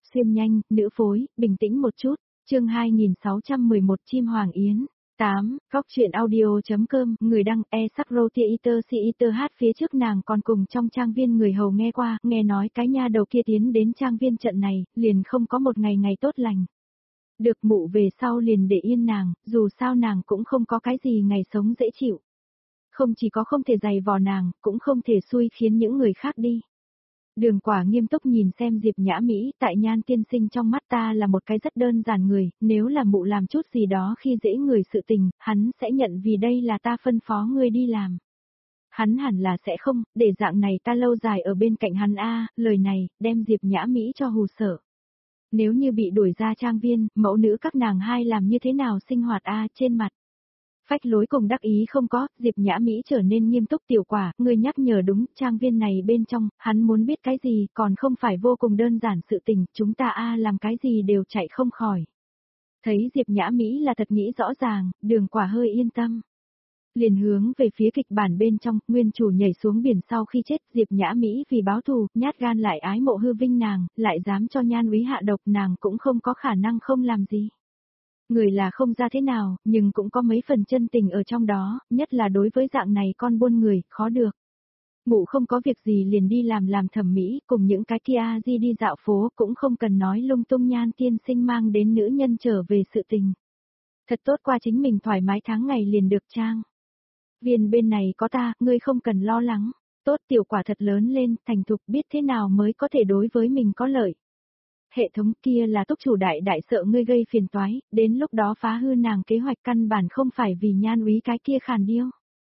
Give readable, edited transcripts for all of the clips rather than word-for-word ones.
xuyên nhanh, nữ phối, bình tĩnh một chút. Chương 2611 Chim Hoàng Yến. 8. Góc truyện audio.com. Người đăng e-sắc-rô-tia-iter-si-iter hát. Phía trước nàng còn cùng trong trang viên người hầu nghe qua, nghe nói cái nha đầu kia tiến đến trang viên trận này, liền không có một ngày ngày tốt lành. Được mụ về sau liền để yên nàng, dù sao nàng cũng không có cái gì ngày sống dễ chịu. Không chỉ có không thể giày vò nàng, cũng không thể xui khiến những người khác đi. Đường Quả nghiêm túc nhìn xem Diệp Nhã Mỹ, tại Nhan tiên sinh trong mắt ta là một cái rất đơn giản người, nếu là mụ làm chút gì đó khi dễ người sự tình, hắn sẽ nhận vì đây là ta phân phó ngươi đi làm. Hắn hẳn là sẽ không, để dạng này ta lâu dài ở bên cạnh hắn lời này, đem Diệp Nhã Mỹ cho hù sợ. Nếu như bị đuổi ra trang viên, mẫu nữ các nàng hai làm như thế nào sinh hoạt trên mặt. Phách lối cùng đắc ý không có, Diệp Nhã Mỹ trở nên nghiêm túc. Tiểu Quả, ngươi nhắc nhở đúng, trang viên này bên trong, hắn muốn biết cái gì, còn không phải vô cùng đơn giản sự tình, chúng ta làm cái gì đều chạy không khỏi. Thấy Diệp Nhã Mỹ là thật nghĩ rõ ràng, Đường Quả hơi yên tâm. Liền hướng về phía kịch bản bên trong, nguyên chủ nhảy xuống biển sau khi chết, Diệp Nhã Mỹ vì báo thù, nhát gan lại ái mộ hư vinh nàng, lại dám cho Nhan úy hạ độc, nàng cũng không có khả năng không làm gì. Người là không ra thế nào, nhưng cũng có mấy phần chân tình ở trong đó, nhất là đối với dạng này con buôn người, khó được. Mụ không có việc gì liền đi làm thẩm mỹ, cùng những cái kia đi dạo phố, cũng không cần nói lung tung. Nhan tiên sinh mang đến nữ nhân trở về sự tình. Thật tốt qua chính mình thoải mái tháng ngày liền được trang. Viên bên này có ta, ngươi không cần lo lắng. Tốt, Tiểu Quả thật lớn lên, thành thục, biết thế nào mới có thể đối với mình có lợi. Hệ thống kia là túc chủ đại sợ ngươi gây phiền toái, đến lúc đó phá hư nàng kế hoạch, căn bản không phải vì Nhan úy cái kia khàn điêu.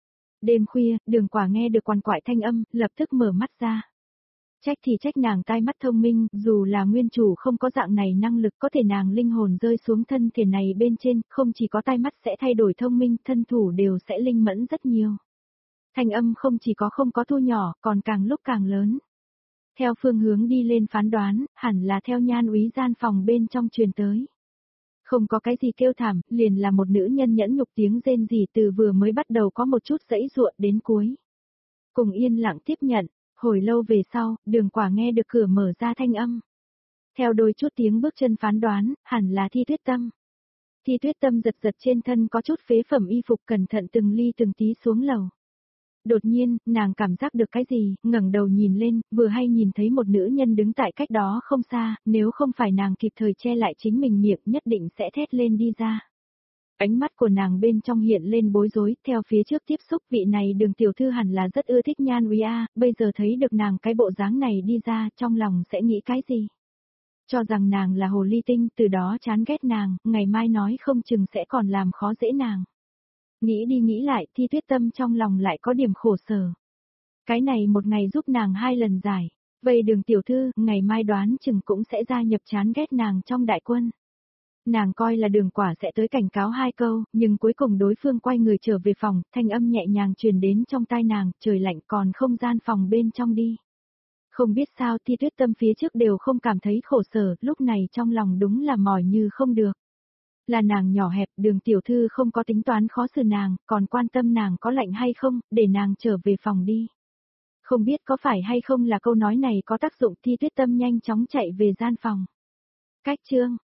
Đêm khuya, Đường Quả nghe được quằn quại thanh âm, lập tức mở mắt ra. Trách thì trách nàng tai mắt thông minh, dù là nguyên chủ không có dạng này năng lực, có thể nàng linh hồn rơi xuống thân thể này bên trên, không chỉ có tai mắt sẽ thay đổi thông minh, thân thủ đều sẽ linh mẫn rất nhiều. Thanh âm không chỉ có không có thu nhỏ, còn càng lúc càng lớn. Theo phương hướng đi lên phán đoán, hẳn là theo Nhan úy gian phòng bên trong truyền tới. Không có cái gì kêu thảm, liền là một nữ nhân nhẫn nhục tiếng rên rỉ, từ vừa mới bắt đầu có một chút giãy giụa đến cuối. Cùng yên lặng tiếp nhận, hồi lâu về sau, Đường Quả nghe được cửa mở ra thanh âm. Theo đôi chút tiếng bước chân phán đoán, hẳn là Thi Tuyết Tâm. Thi Tuyết Tâm giật giật trên thân có chút phế phẩm y phục, cẩn thận từng ly từng tí xuống lầu. Đột nhiên, nàng cảm giác được cái gì, ngẩng đầu nhìn lên, vừa hay nhìn thấy một nữ nhân đứng tại cách đó không xa, nếu không phải nàng kịp thời che lại chính mình miệng, nhất định sẽ thét lên đi ra. Ánh mắt của nàng bên trong hiện lên bối rối, theo phía trước tiếp xúc, vị này Đường tiểu thư hẳn là rất ưa thích Nhan úy bây giờ thấy được nàng cái bộ dáng này đi ra, trong lòng sẽ nghĩ cái gì? Cho rằng nàng là hồ ly tinh, từ đó chán ghét nàng, ngày mai nói không chừng sẽ còn làm khó dễ nàng. Nghĩ đi nghĩ lại, Thi Tuyết Tâm trong lòng lại có điểm khổ sở. Cái này một ngày giúp nàng 2 lần giải, vậy Đường tiểu thư, ngày mai đoán chừng cũng sẽ gia nhập chán ghét nàng trong đại quân. Nàng coi là Đường Quả sẽ tới cảnh cáo 2 câu, nhưng cuối cùng đối phương quay người trở về phòng, thanh âm nhẹ nhàng truyền đến trong tai nàng, trời lạnh còn không gian phòng bên trong đi. Không biết sao Thi Tuyết Tâm phía trước đều không cảm thấy khổ sở, lúc này trong lòng đúng là mỏi như không được. Là nàng nhỏ hẹp, Đường tiểu thư không có tính toán khó xử nàng, còn quan tâm nàng có lạnh hay không, để nàng trở về phòng đi. Không biết có phải hay không là câu nói này có tác dụng, Thi Tuyết Tâm nhanh chóng chạy về gian phòng. Cách chương